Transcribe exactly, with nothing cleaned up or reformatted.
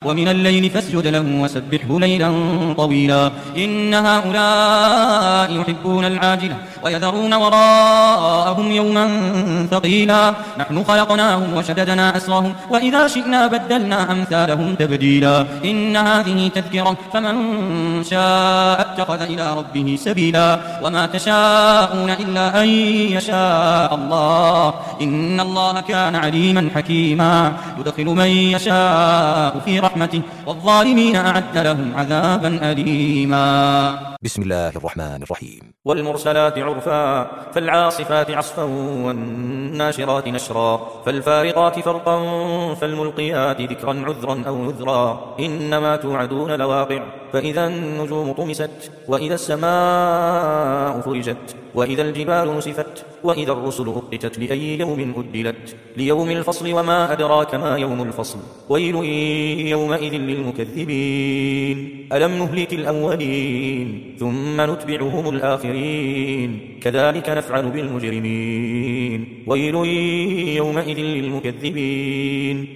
ومن الليل فاسجد له وسبحه ليلا طويلا إن هؤلاء يحبون العاجلة ويذرون وراءهم يوما ثقيلا نحن خلقناهم وشددنا أسرهم وإذا شئنا بدلنا أمثالهم تبديلا إن هذه تذكرة فمن شاء اتخذ إلى ربه سبيلا وما تشاءون إلا أن يشاء الله إن الله كان عليما حكيما يدخل من يشاء في رحمته والظالمين أعد لهم عذابا أليما. بسم الله الرحمن الرحيم. والمرسلات عرفا فالعاصفات عصفا والناشرات نشرا فالفارقات فرقا فالملقيات ذكرا عذرا أو نذرا إنما توعدون لواقع فإذا النجوم طمست وإذا السماء فرجت وإذا الجبال نسفت وإذا الرسل أقتت لأي يوم أجلت ليوم الفصل وما أدراك ما يوم الفصل ويل يومئذ للمكذبين ألم نهلك الأولين ثم نتبعهم الآخرين كذلك نفعل بالمجرمين ويل يومئذ للمكذبين.